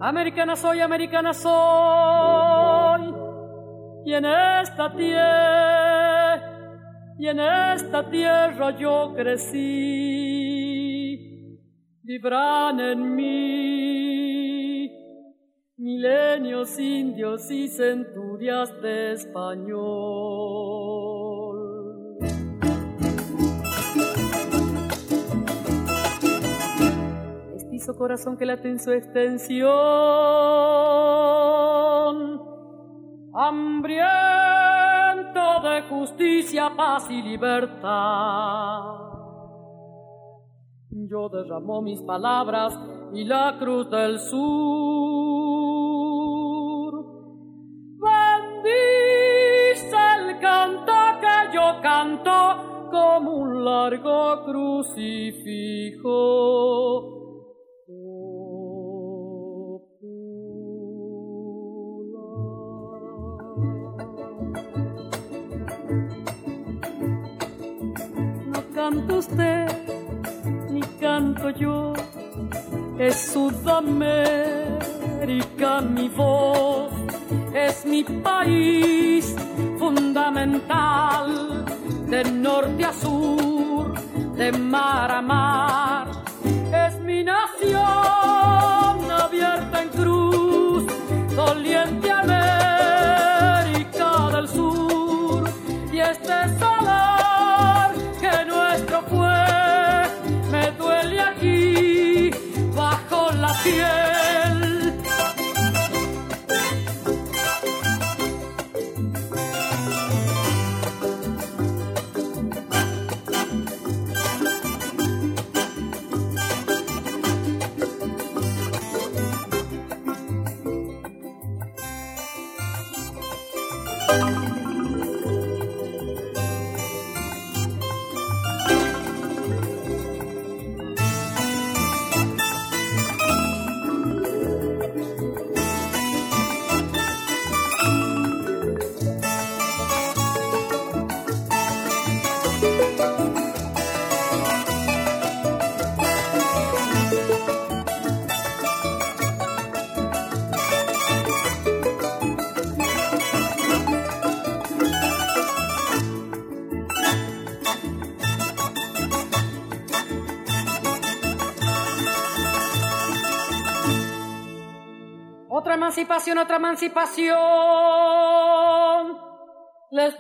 Americana soy, y en esta tierra yo crecí. Vivrán en mí milenios indios y centurias de español. Mestizo corazón que late en su extensión, hambriento de justicia, paz y libertad. Yo derramó mis palabras y la cruz del sur. Bendice el canto que yo canto como un largo crucifijo. No canta usted ni canto yo, es Sudamérica mi voz, es mi país fundamental, de norte a sur, de mar a mar, es mi nación abierta en cruz, doliente América del Sur, y este solar que nuestro fue, me duele aquí bajo la piel. Otra emancipación, les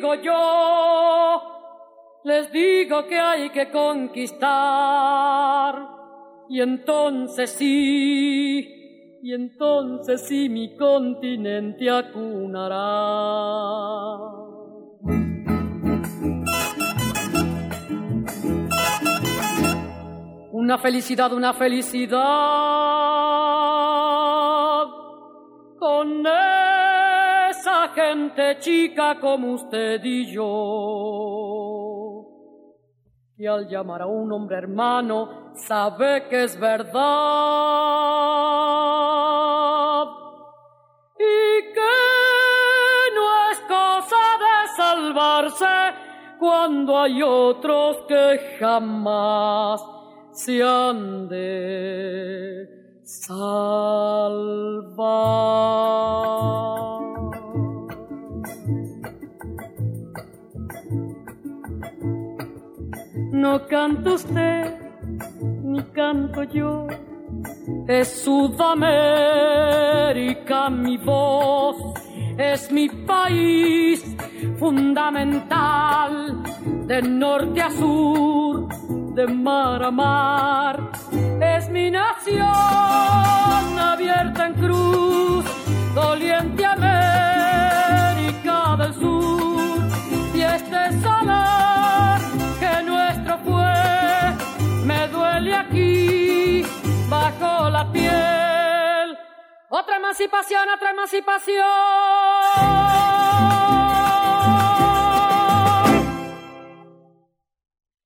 digo que hay que conquistar, y entonces sí mi continente acunará. Una felicidad con esa gente chica como usted y yo, que al llamar a un hombre hermano sabe que es verdad y que no es cosa de salvarse cuando hay otros que jamás se han de salvar. No canta usted ni canto yo, es Sudamérica mi voz, es mi país fundamental, de norte a sur, de mar a mar, es mi nación abierta en cruz, doliente América del Sur, y este solar que nuestro fue, me duele aquí bajo la piel. Otra emancipación.